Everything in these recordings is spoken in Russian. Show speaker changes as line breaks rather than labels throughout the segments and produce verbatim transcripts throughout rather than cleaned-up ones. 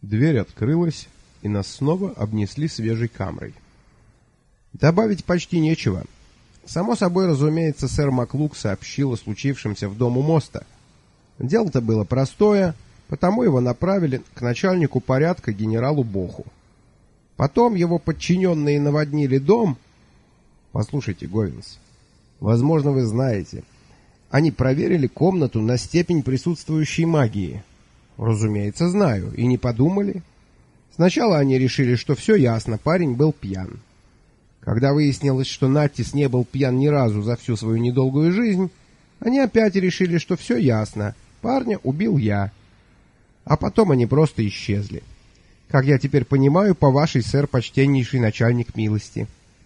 Дверь открылась, и нас снова обнесли свежей камрой. Добавить почти нечего. Само собой, разумеется, сэр Маклук сообщил о случившемся в дому моста. Дело-то было простое, потому его направили к начальнику порядка генералу Боху. Потом его подчиненные наводнили дом. Послушайте, Говинс, возможно, вы знаете, они проверили комнату на степень присутствующей магии. Разумеется, знаю, и не подумали. Сначала они решили, что все ясно, парень был пьян. Когда выяснилось, что Наттис не был пьян ни разу за всю свою недолгую жизнь, они опять решили, что все ясно, парня убил я. А потом они просто исчезли. Как я теперь понимаю, по вашей, сэр, почтеннейший начальник милости.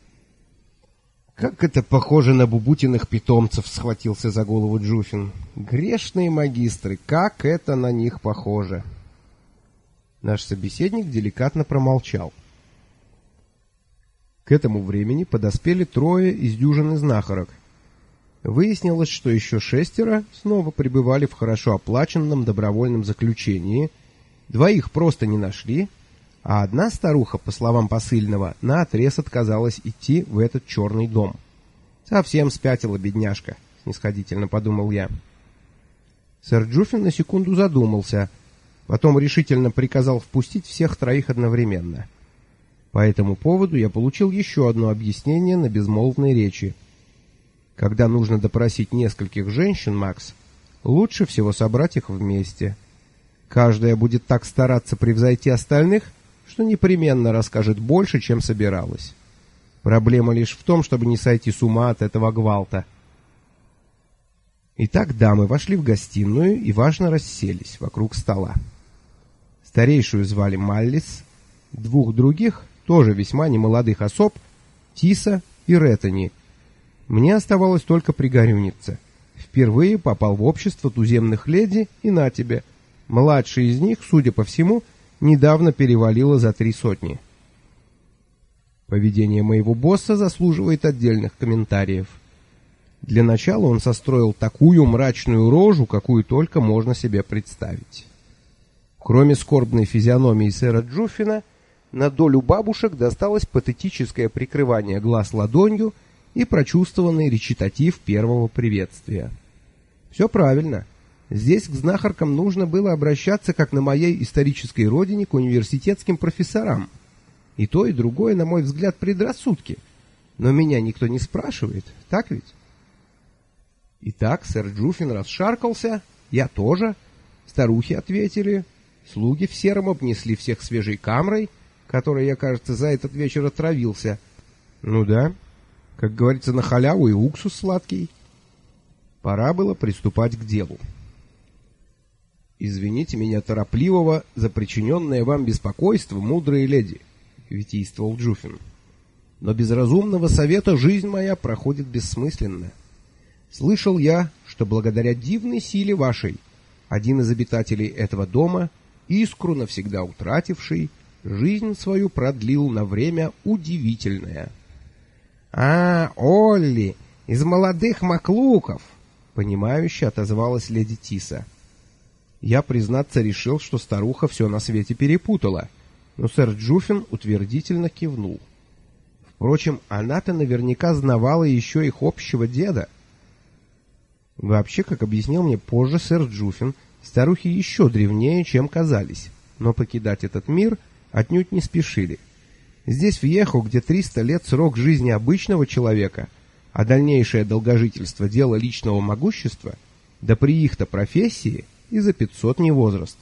«Как это похоже на бубутиных питомцев!» — схватился за голову Джуфин. «Грешные магистры, как это на них похоже!» Наш собеседник деликатно промолчал. К этому времени подоспели трое из дюжины знахарок. Выяснилось, что еще шестеро снова пребывали в хорошо оплаченном добровольном заключении, двоих просто не нашли, а одна старуха, по словам посыльного, наотрез отказалась идти в этот черный дом. «Совсем спятила бедняжка», — снисходительно подумал я. Сэр Джуфин на секунду задумался, потом решительно приказал впустить всех троих одновременно. По этому поводу я получил еще одно объяснение на безмолвной речи. Когда нужно допросить нескольких женщин, Макс, лучше всего собрать их вместе. Каждая будет так стараться превзойти остальных, что непременно расскажет больше, чем собиралась. Проблема лишь в том, чтобы не сойти с ума от этого гвалта. Итак, дамы вошли в гостиную и важно расселись вокруг стола. Старейшую звали Маллис, двух других, тоже весьма немолодых особ, Тиса и Реттани. Мне оставалось только пригорюниться. Впервые попал в общество туземных леди, и на тебе. Младший из них, судя по всему, недавно перевалило за три сотни. Поведение моего босса заслуживает отдельных комментариев. Для начала он состроил такую мрачную рожу, какую только можно себе представить. Кроме скорбной физиономии сэра Джуфина, на долю бабушек досталось патетическое прикрывание глаз ладонью и прочувствованный речитатив первого приветствия. Все правильно. Здесь к знахаркам нужно было обращаться, как на моей исторической родине, к университетским профессорам. И то, и другое, на мой взгляд, предрассудки. Но меня никто не спрашивает, так ведь? Итак, сэр Джуфин расшаркался, я тоже. Старухи ответили, слуги в сером обнесли всех свежей камрой, которой я, кажется, за этот вечер отравился. Ну да, как говорится, на халяву и уксус сладкий. Пора было приступать к делу. «Извините меня торопливого за причиненное вам беспокойство, мудрые леди», — витийствовал Джуфин. «Но без разумного совета жизнь моя проходит бессмысленно. Слышал я, что благодаря дивной силе вашей один из обитателей этого дома, искру навсегда утративший, жизнь свою продлил на время удивительное». «А, Олли, из молодых маклуков!» — понимающе отозвалась леди Тиса. Я, признаться, решил, что старуха все на свете перепутала, но сэр Джуфин утвердительно кивнул. Впрочем, она-то наверняка знавала еще их общего деда. Вообще, как объяснил мне позже сэр Джуфин, старухи еще древнее, чем казались, но покидать этот мир отнюдь не спешили. Здесь, в Ехо, где триста лет срок жизни обычного человека, а дальнейшее долгожительство — дело личного могущества, да при их-то профессии и за пятьсот не возраст.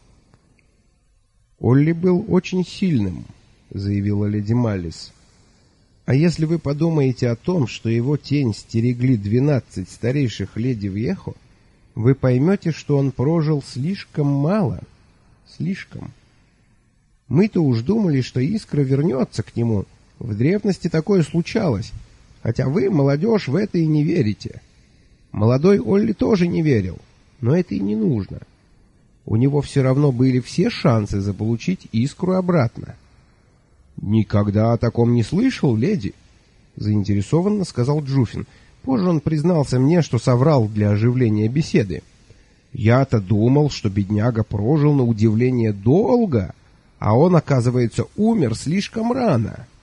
«Олли был очень сильным», — заявила леди Маллис. «А если вы подумаете о том, что его тень стерегли двенадцать старейших леди в Ехо, вы поймете, что он прожил слишком мало. Слишком. Мы-то уж думали, что искра вернется к нему. В древности такое случалось. Хотя вы, молодежь, в это и не верите. Молодой Олли тоже не верил. Но это и не нужно. У него все равно были все шансы заполучить искру обратно». «Никогда о таком не слышал, леди», — заинтересованно сказал Джуфин. Позже он признался мне, что соврал для оживления беседы. «Я-то думал, что бедняга прожил на удивление долго, А он, оказывается, умер слишком рано.